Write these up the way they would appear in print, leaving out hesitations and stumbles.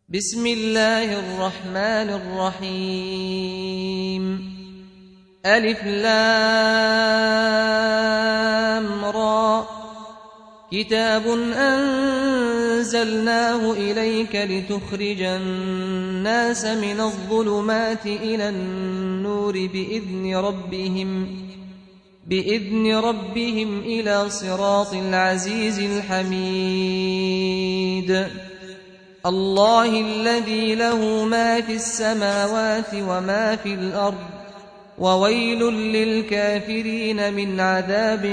بسم الله الرحمن الرحيم ألف لام را كتاب أنزلناه إليك لتخرج الناس من الظلمات إلى النور بإذن ربهم إلى صراط العزيز الحميد الله الذي له ما في السماوات وما في الأرض وويل للكافرين من عذاب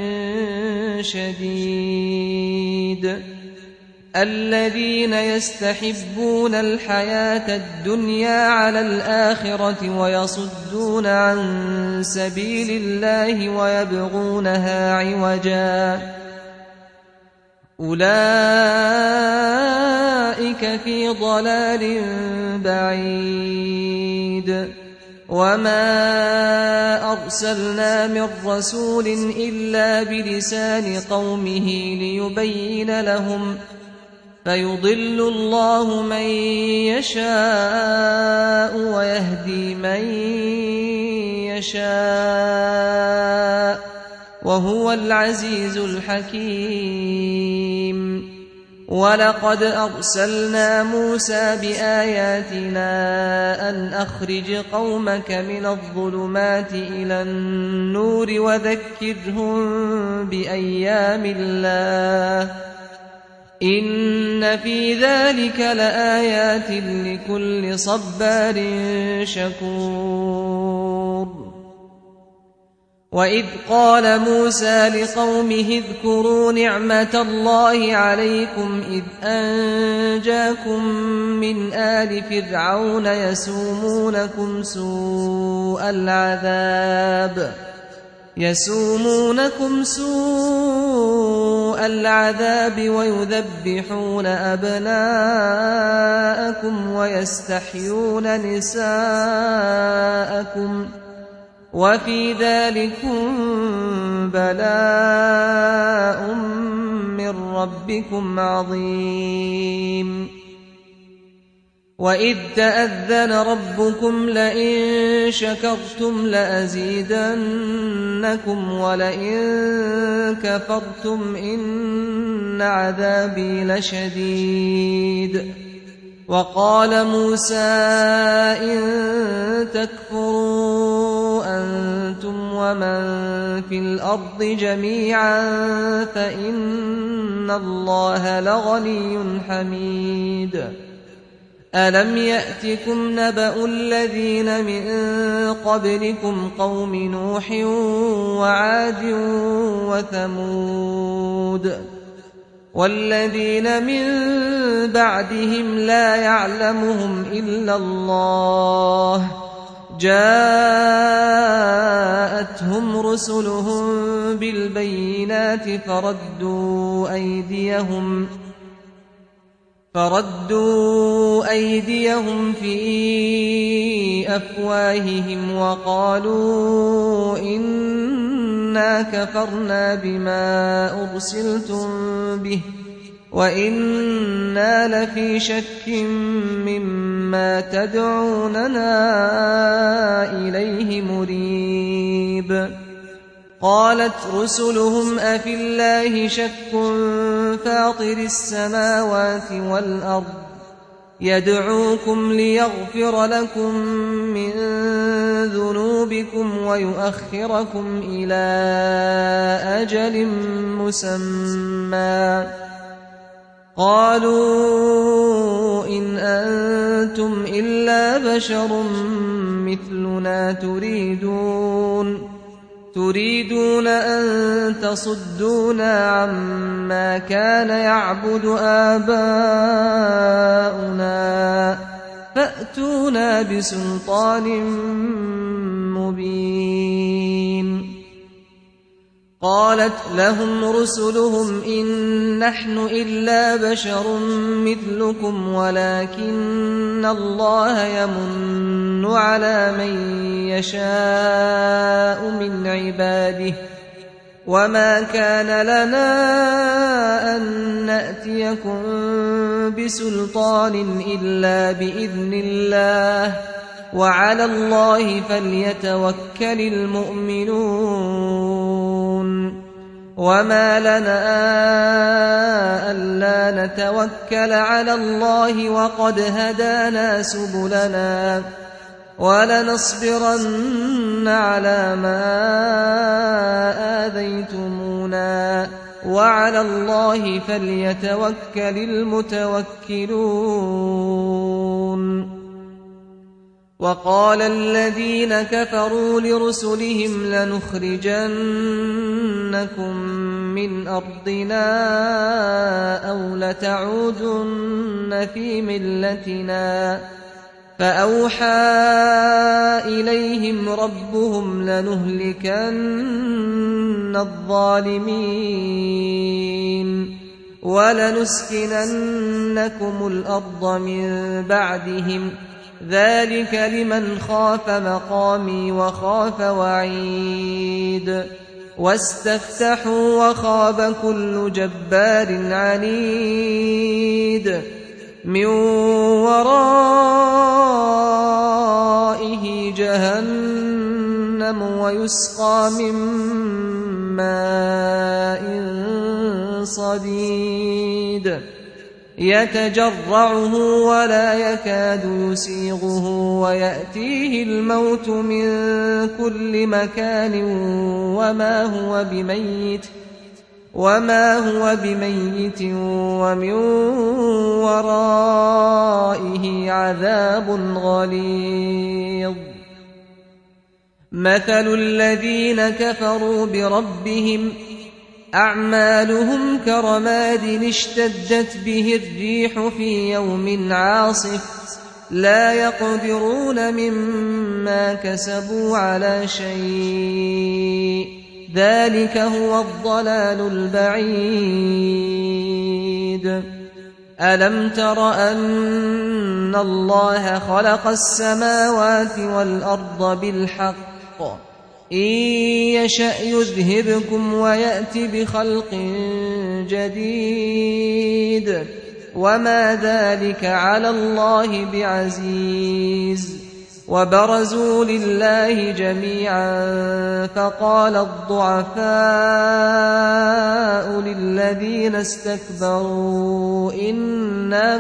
شديد الذين يستحبون الحياة الدنيا على الآخرة ويصدون عن سبيل الله ويبغونها عوجا أولئك في ضلال بعيد وما أرسلنا من رسول إلا بلسان قومه ليبين لهم فيضل الله من يشاء ويهدي من يشاء وهو العزيز الحكيم ولقد أرسلنا موسى بآياتنا أن أخرج قومك من الظلمات إلى النور وذكرهم بأيام الله إن في ذلك لآيات لكل صبار شكور وإذ قال موسى لقومه اذكروا نعمة الله عليكم إذ أنجاكم من آل فرعون يسومونكم سوء العذاب ويذبحون أبناءكم ويستحيون نساءكم وفي ذلكم بلاء من ربكم عظيم وإذ تأذن ربكم لئن شكرتم لأزيدنكم ولئن كفرتم إن عذابي لشديد وقال موسى إن تكفروا أنتم ومن في الأرض جميعا فإن الله لغني حميد ألم يأتكم نبأ الذين من قبلكم قوم نوح وعاد وثمود والذين من بعدهم لا يعلمهم إلا الله جاءتهم رسلهم بالبينات فردوا أيديهم في أفواههم وقالوا إنا كفرنا بما أرسلتم به وإنا لفي شك مما تدعوننا إليه مريب قالت رسلهم أفي الله شك فاطر السماوات والأرض يدعوكم ليغفر لكم من ذنوبكم ويؤخركم إلى أجل مسمى قالوا إن أنتم إلا بشر مثلنا تريدون أن تصدونا عما كان يعبد آباؤنا فأتونا بسلطان مبين قالت لهم رسلهم إن نحن إلا بشر مثلكم ولكن الله يمن على من يشاء من عباده وما كان لنا أن نأتيكم بسلطان إلا بإذن الله وعلى الله فليتوكل المؤمنون وما لنا ألا نتوكل على الله وقد هدانا سبلنا ولنصبرن على ما آذيتمونا وعلى الله فليتوكل المتوكلون وقال الذين كفروا لرسلهم لنخرجنكم من أرضنا أو لتعودن في ملتنا فأوحى إليهم ربهم لنهلكن الظالمين ولنسكننكم الأرض من بعدهم ذلك لمن خاف مقامي وخاف وعيد واستفتحوا وخاب كل جبار عنيد من ورائه جهنم ويسقى من ماء صديد يتجرعه ولا يكاد يسيغه ويأتيه الموت من كل مكان وما هو بميت ومن ورائه عذاب غليظ مثل الذين كفروا بربهم أعمالهم كرماد اشتدت به الريح في يوم عاصف لا يقدرون مما كسبوا على شيء ذلك هو الضلال البعيد ألم تر أن الله خلق السماوات والأرض بالحق إن يشأ يذهبكم ويأت بخلق جديد وما ذلك على الله بعزيز وبرزوا لله جميعا فقال الضعفاء للذين استكبروا إنا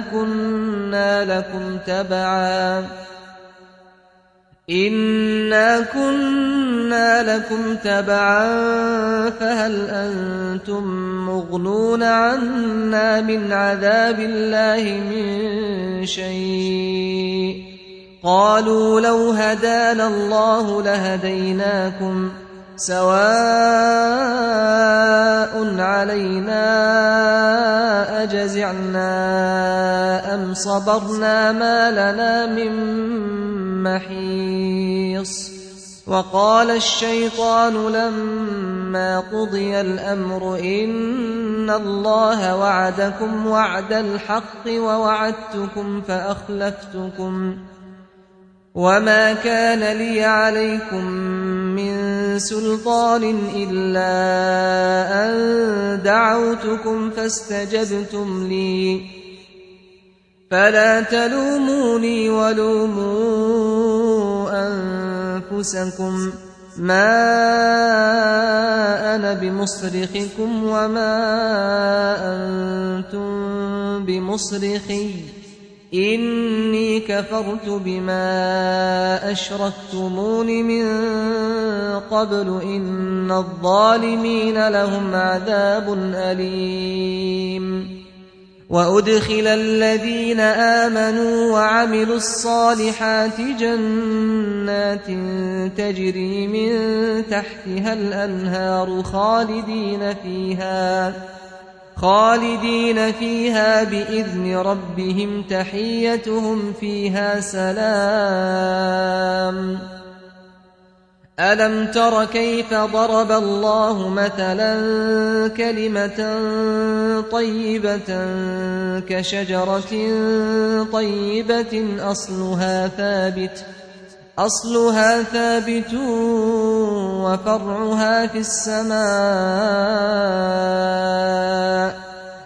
كنا لكم تبعا فهل أنتم مغنون عنا من عذاب الله من شيء قالوا لو هدانا الله لهديناكم سواء علينا أجزعنا أم صبرنا ما لنا من محيص وقال الشيطان لما قضي الأمر إن الله وعدكم وعد الحق ووعدتكم فأخلفتكم وما كان لي عليكم من سلطان إلا أن دعوتكم فاستجبتم لي فلا تلوموني ولوموا أنفسكم ما أنا بمصرخكم وما أنتم بمصرخي إني كفرت بما أشركتمون من قبل إن الظالمين لهم عذاب أليم وأدخل الذين آمنوا وعملوا الصالحات جنات تجري من تحتها الأنهار خالدين فيها بإذن ربهم تحيتهم فيها سلام ألم تر كيف ضرب الله مثلا كلمة طيبة كشجرة طيبة أصلها ثابت وفرعها في السماء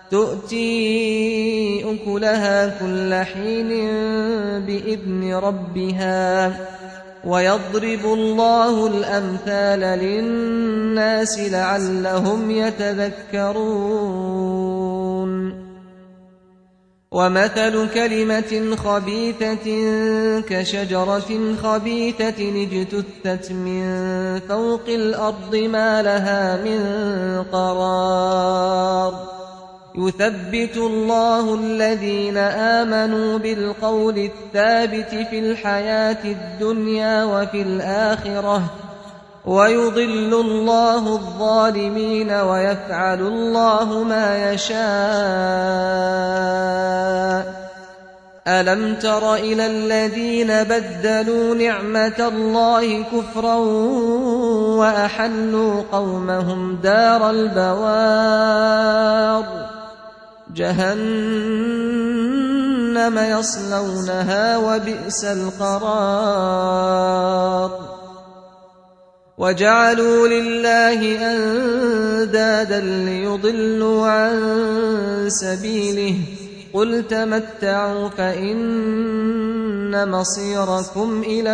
تؤتي أكلها كل حين بإذن ربها ويضرب الله الأمثال للناس لعلهم يتذكرون ومثل كلمة خبيثة كشجرة خبيثة اجتثت من فوق الأرض ما لها من قرار يثبت الله الذين آمنوا بالقول الثابت في الحياة الدنيا وفي الآخرة ويضل الله الظالمين ويفعل الله ما يشاء ألم تر إلى الذين بدلوا نعمة الله كفرا وأحلوا قومهم دار البوار جهنم يصلونها وبئس القرار وجعلوا لله أندادا ليضلوا عن سبيله قل تمتعوا فإن مصيركم إلى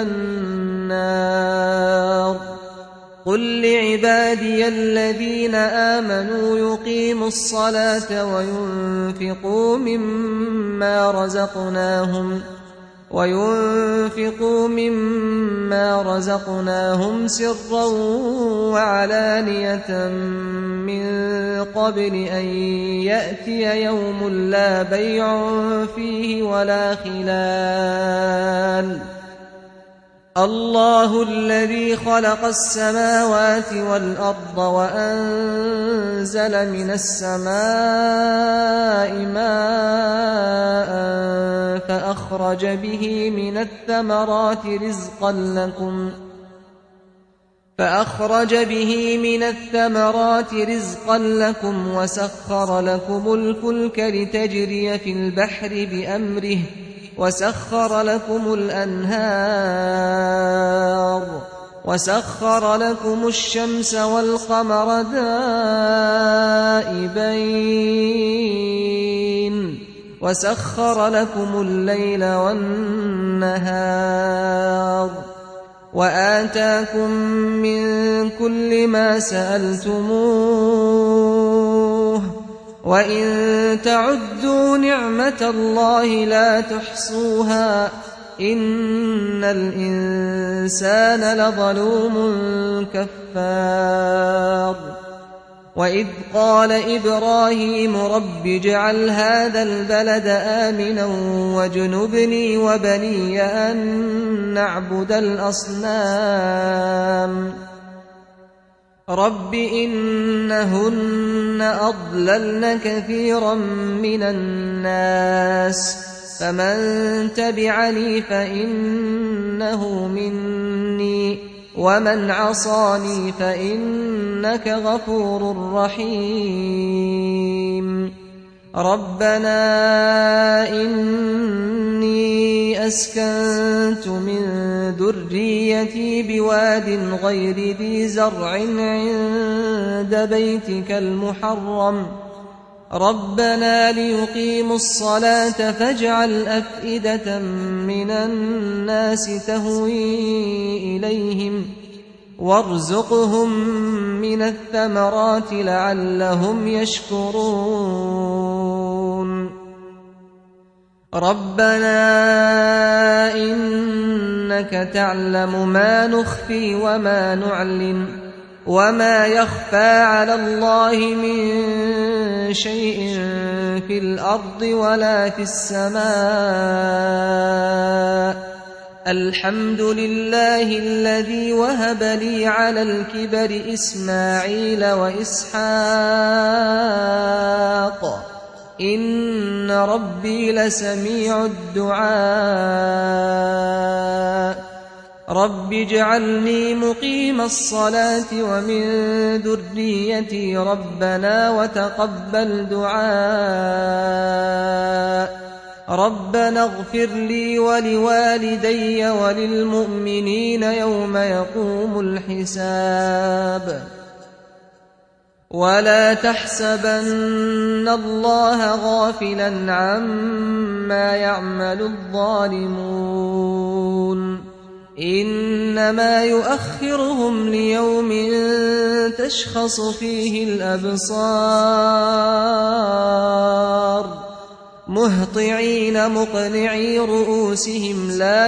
النار قل لعبادي الذين آمنوا يقيموا الصلاة وينفقوا مما رزقناهم سرا وعلانية من قبل أن يأتي يوم لا بيع فيه ولا خلال الله الذي خلق السماوات والأرض وأنزل من السماء ماء فأخرج به من الثمرات رزقا لكم وسخر لكم الفلك لتجري في البحر بأمره وسخر لكم الأنهار وسخر لكم الشمس والقمر دائبين وسخر لكم الليل والنهار وآتاكم من كل ما سألتموه وإن تعدوا نعمة الله لا تحصوها إن الإنسان لظلوم كفار وإذ قال إبراهيم رب اجعل هذا البلد آمنا واجنبني وبني أن نعبد الأصنام رب إنهن أضللن كثيرا من الناس فمن تبعني فإنه مني ومن عصاني فإنك غفور رحيم ربنا إني أسكنت من ذريتي بواد غير ذي زرع عند بيتك المحرم ربنا ليقيموا الصلاة فاجعل أفئدة من الناس تهوي إليهم وارزقهم من الثمرات لعلهم يشكرون ربنا إنك تعلم ما نخفي وما نعلن وما يخفى على الله من شيء في الأرض ولا في السماء الحمد لله الذي وهب لي على الكبر إسماعيل وإسحاق إن ربي لسميع الدعاء رب اجعلني مقيم الصلاة ومن ذريتي ربنا وتقبل دعاء ربنا اغفر لي ولوالدي وللمؤمنين يوم يقوم الحساب ولا تحسبن الله غافلا عما يعمل الظالمون إنما يؤخرهم ليوم تشخص فيه الأبصار مهطعين مقنعي رؤوسهم لا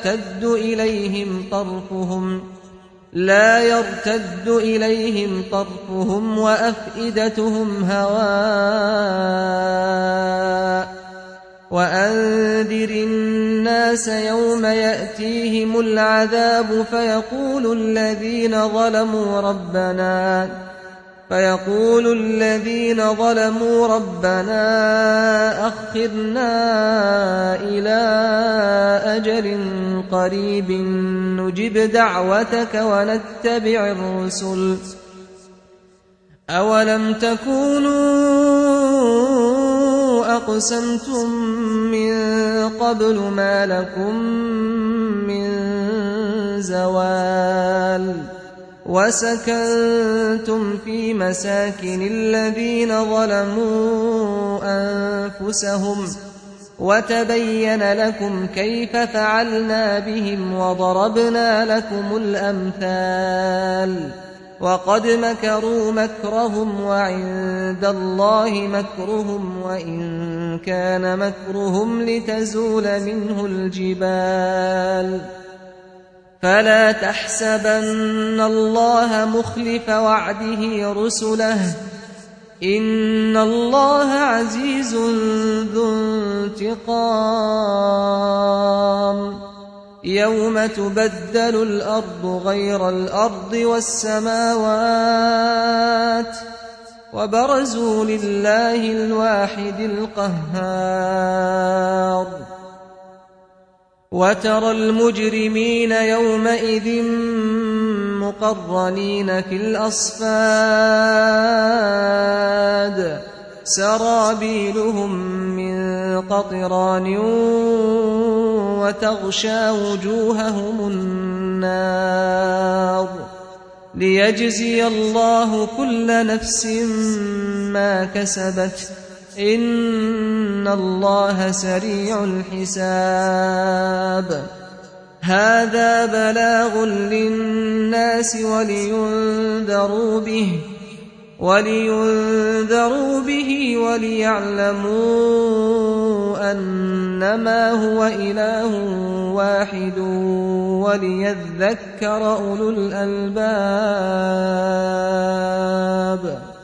يرتد إليهم طرفهم وأفئدتهم هواء وأنذر الناس يوم يأتيهم العذاب فيقول الذين ظلموا ربنا أخرنا إلى أجل قريب نجب دعوتك ونتبع الرسل أولم تكونوا أقسمتم من قبل ما لكم من زوال وسكنتم في مساكن الذين ظلموا أنفسهم وتبين لكم كيف فعلنا بهم وضربنا لكم الأمثال وقد مكروا مكرهم وعند الله مكرهم وإن كان مكرهم لتزول منه الجبال فلا تحسبن الله مخلف وعده رسله إن الله عزيز ذو انتقام يوم تبدل الأرض غير الأرض والسماوات وبرزوا لله الواحد القهار وترى المجرمين يومئذ مقرنين في الأصفاد سرابيلهم من قطران وتغشى وجوههم النار ليجزي الله كل نفس ما كسبت إن الله سريع الحساب هذا بلاغ للناس ولينذروا به وليعلموا أنما هو إله واحد وليذكر أولو الألباب